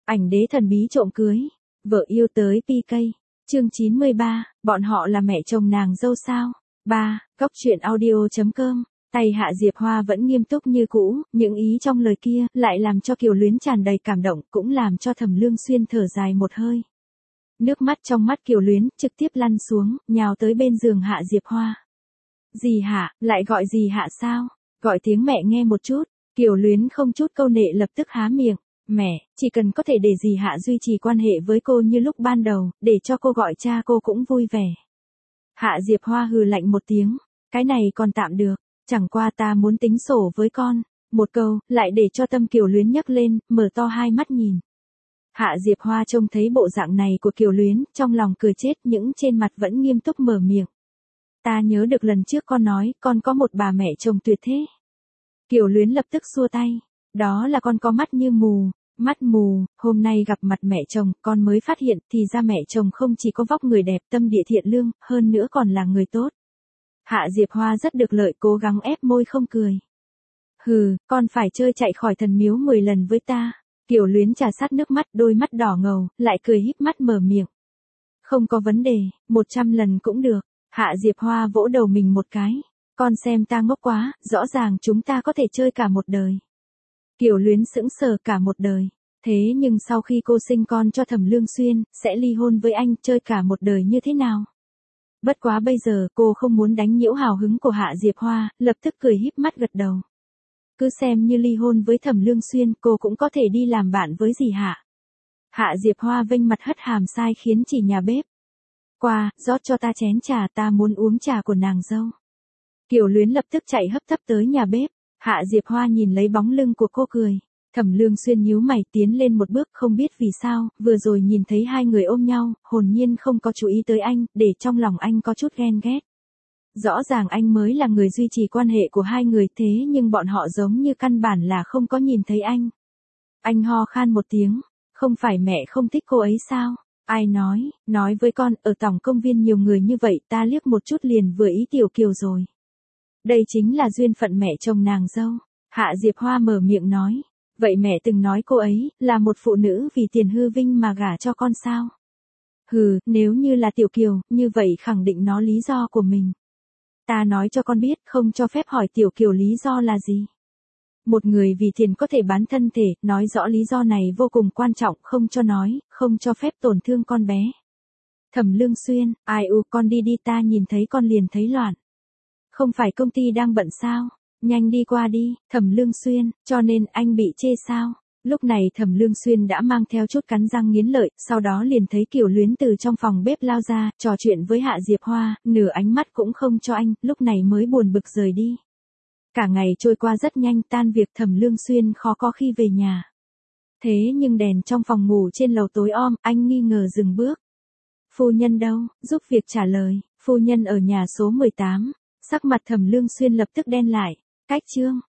Ảnh đế thần bí trộm cưới. Vợ yêu tới PK. Chương 93, bọn họ là mẹ chồng nàng dâu sao? 3. Góc truyện audio.com. Tay Hạ Diệp Hoa vẫn nghiêm túc như cũ, những ý trong lời kia lại làm cho Kiều Luyến tràn đầy cảm động, cũng làm cho Thẩm Lương Xuyên thở dài một hơi. Nước mắt trong mắt Kiều Luyến trực tiếp lăn xuống, nhào tới bên giường Hạ Diệp Hoa. Dì Hạ, lại gọi dì Hạ sao? Gọi tiếng mẹ nghe một chút. Kiều Luyến không chút câu nệ lập tức há miệng. Mẹ, chỉ cần có thể để dì Hạ duy trì quan hệ với cô như lúc ban đầu, để cho cô gọi cha cô cũng vui vẻ. Hạ Diệp Hoa hừ lạnh một tiếng. Cái này còn tạm được, chẳng qua ta muốn tính sổ với con. Một câu, lại để cho tâm Kiều Luyến nhấc lên, mở to hai mắt nhìn. Hạ Diệp Hoa trông thấy bộ dạng này của Kiều Luyến, trong lòng cười chết những trên mặt vẫn nghiêm túc mở miệng. Ta nhớ được lần trước con nói, con có một bà mẹ chồng tuyệt thế. Kiều Luyến lập tức xua tay. Đó là con có mắt như mù. Mắt mù, hôm nay gặp mặt mẹ chồng, con mới phát hiện thì ra mẹ chồng không chỉ có vóc người đẹp, tâm địa thiện lương, hơn nữa còn là người tốt. Hạ Diệp Hoa rất được lợi, cố gắng ép môi không cười. Hừ, con phải chơi chạy khỏi thần miếu 10 lần với ta. Kiều Luyến trà sát nước mắt, đôi mắt đỏ ngầu, lại cười híp mắt mở miệng. Không có vấn đề, 100 lần cũng được. Hạ Diệp Hoa vỗ đầu mình một cái. Con xem ta ngốc quá, rõ ràng chúng ta có thể chơi cả một đời. Kiều Luyến sững sờ cả một đời. Thế nhưng sau khi cô sinh con cho Thẩm Lương Xuyên, sẽ ly hôn với anh, chơi cả một đời như thế nào? Bất quá bây giờ cô không muốn đánh nhiễu hào hứng của Hạ Diệp Hoa, lập tức cười híp mắt gật đầu. Cứ xem như ly hôn với Thẩm Lương Xuyên, cô cũng có thể đi làm bạn với dì Hạ. Hạ Diệp Hoa vênh mặt hất hàm sai khiến chỉ nhà bếp. Qua, rót cho ta chén trà, ta muốn uống trà của nàng dâu. Kiều Luyến lập tức chạy hấp tấp tới nhà bếp. Hạ Diệp Hoa nhìn lấy bóng lưng của cô cười. Thẩm Lương Xuyên nhíu mày tiến lên một bước, không biết vì sao, vừa rồi nhìn thấy hai người ôm nhau, hồn nhiên không có chú ý tới anh, để trong lòng anh có chút ghen ghét. Rõ ràng anh mới là người duy trì quan hệ của hai người, thế nhưng bọn họ giống như căn bản là không có nhìn thấy anh. Anh ho khan một tiếng, không phải mẹ không thích cô ấy sao? Ai nói với con, ở tổng công viên nhiều người như vậy, ta liếc một chút liền vừa ý Tiểu Kiều rồi. Đây chính là duyên phận mẹ chồng nàng dâu. Hạ Diệp Hoa mở miệng nói. Vậy mẹ từng nói cô ấy, là một phụ nữ vì tiền hư vinh mà gả cho con sao? Hừ, nếu như là Tiểu Kiều, như vậy khẳng định nó lý do của mình. Ta nói cho con biết, không cho phép hỏi Tiểu Kiều lý do là gì. Một người vì tiền có thể bán thân thể, nói rõ lý do này vô cùng quan trọng, không cho nói, không cho phép tổn thương con bé. Thẩm Lương Xuyên, ai u, con đi đi, ta nhìn thấy con liền thấy loạn. Không phải công ty đang bận sao? Nhanh đi qua đi. Thẩm Lương Xuyên, cho nên anh bị chê sao? Lúc này Thẩm Lương Xuyên đã mang theo chút cắn răng nghiến lợi, sau đó liền thấy Kiều Luyến từ trong phòng bếp lao ra, trò chuyện với Hạ Diệp Hoa, nửa ánh mắt cũng không cho anh, lúc này mới buồn bực rời đi. Cả ngày trôi qua rất nhanh, tan việc Thẩm Lương Xuyên khó có khi về nhà. Thế nhưng đèn trong phòng ngủ trên lầu tối om, anh nghi ngờ dừng bước. Phu nhân đâu? Giúp việc trả lời, phu nhân ở nhà số 18. Sắc mặt Thẩm Lương Xuyên lập tức đen lại. Cách chương